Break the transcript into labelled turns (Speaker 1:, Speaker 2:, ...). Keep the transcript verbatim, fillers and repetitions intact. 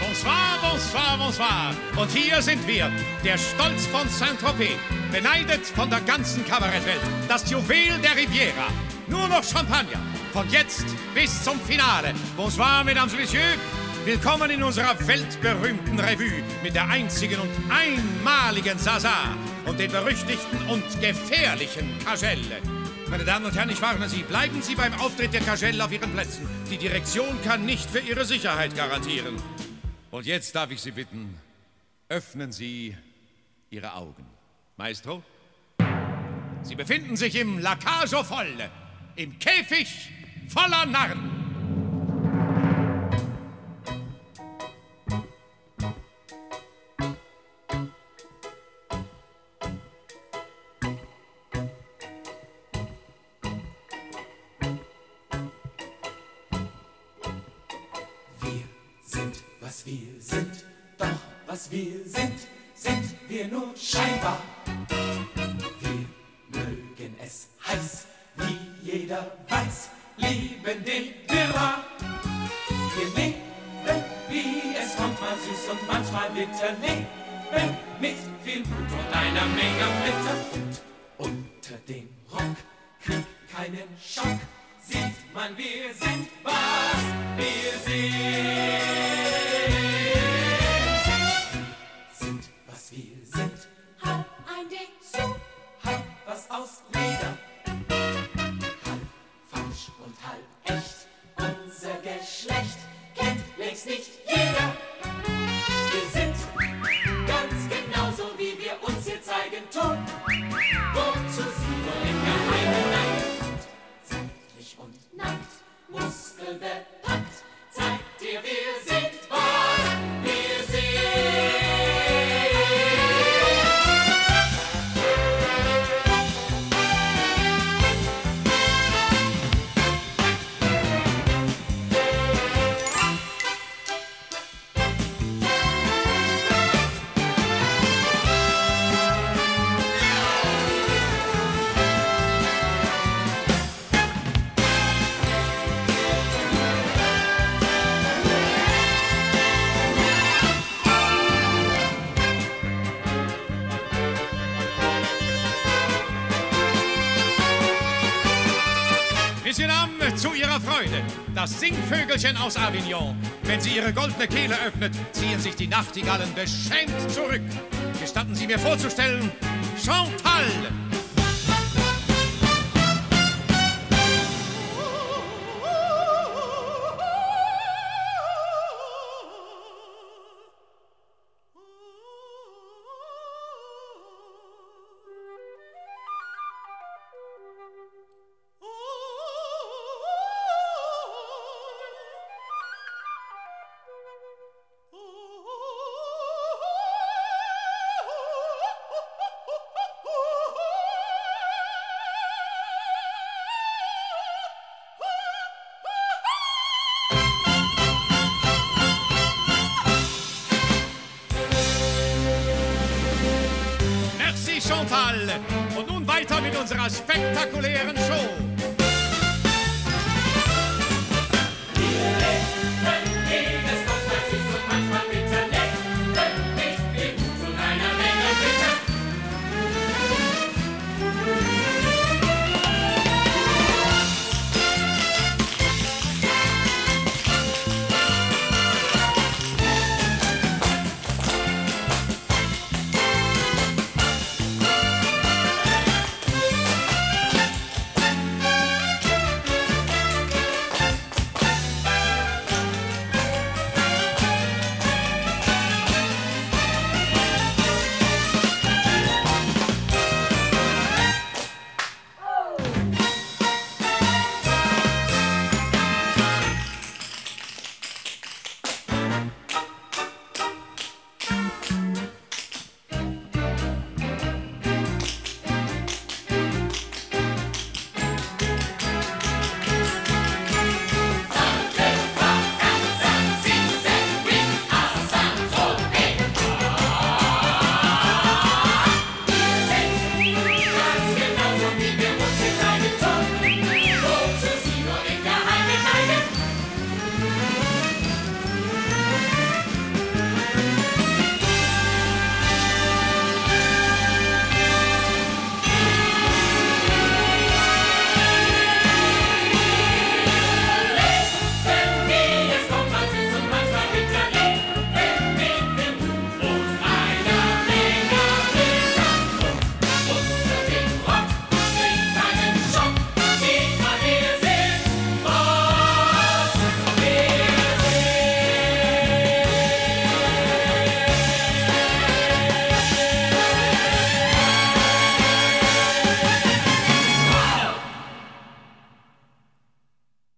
Speaker 1: Bonsoir, bonsoir, bonsoir. Und hier sind wir, der Stolz von Saint-Tropez, beneidet von der ganzen Kabarettwelt, das Juwel der Riviera. Nur noch Champagner, von jetzt bis zum Finale. Bonsoir, mesdames et messieurs. Willkommen in unserer weltberühmten Revue mit der einzigen und einmaligen Zaza und den berüchtigten und gefährlichen Kagelle. Meine Damen und Herren, ich warne Sie, bleiben Sie beim Auftritt der Kagelle auf Ihren Plätzen. Die Direktion kann nicht für Ihre Sicherheit garantieren. Und jetzt darf ich Sie bitten, öffnen Sie Ihre Augen. Maestro, Sie befinden sich im La Cage aux Folles, im Käfig voller Narren.
Speaker 2: Was wir sind, doch was wir sind, sind wir nur scheinbar. Wir mögen es heiß, wie jeder weiß, lieben den Wirrwarr. Wir leben, wie es kommt, mal süß und manchmal bitter, leben mit viel Mut und einer Menge Flitter. Und unter dem Rock kriegt keinen Schock, sieht man, wir sind, was wir sind. Aus Leder, halb falsch und halb echt. Unser Geschlecht kennt längst nicht jeder. Wir sind ganz genauso, wie wir uns hier zeigen tun. Wozu sie nur im Geheimen neigen. Zärtlich und nackt, muskelbepackt, zeigt dir, wir sind, was wir sind.
Speaker 1: Zu ihrer Freude, das Singvögelchen aus Avignon. Wenn sie ihre goldene Kehle öffnet, ziehen sich die Nachtigallen beschämt zurück. Gestatten Sie mir vorzustellen, Chantal! Chantal. Und nun weiter mit unserer spektakulären Show.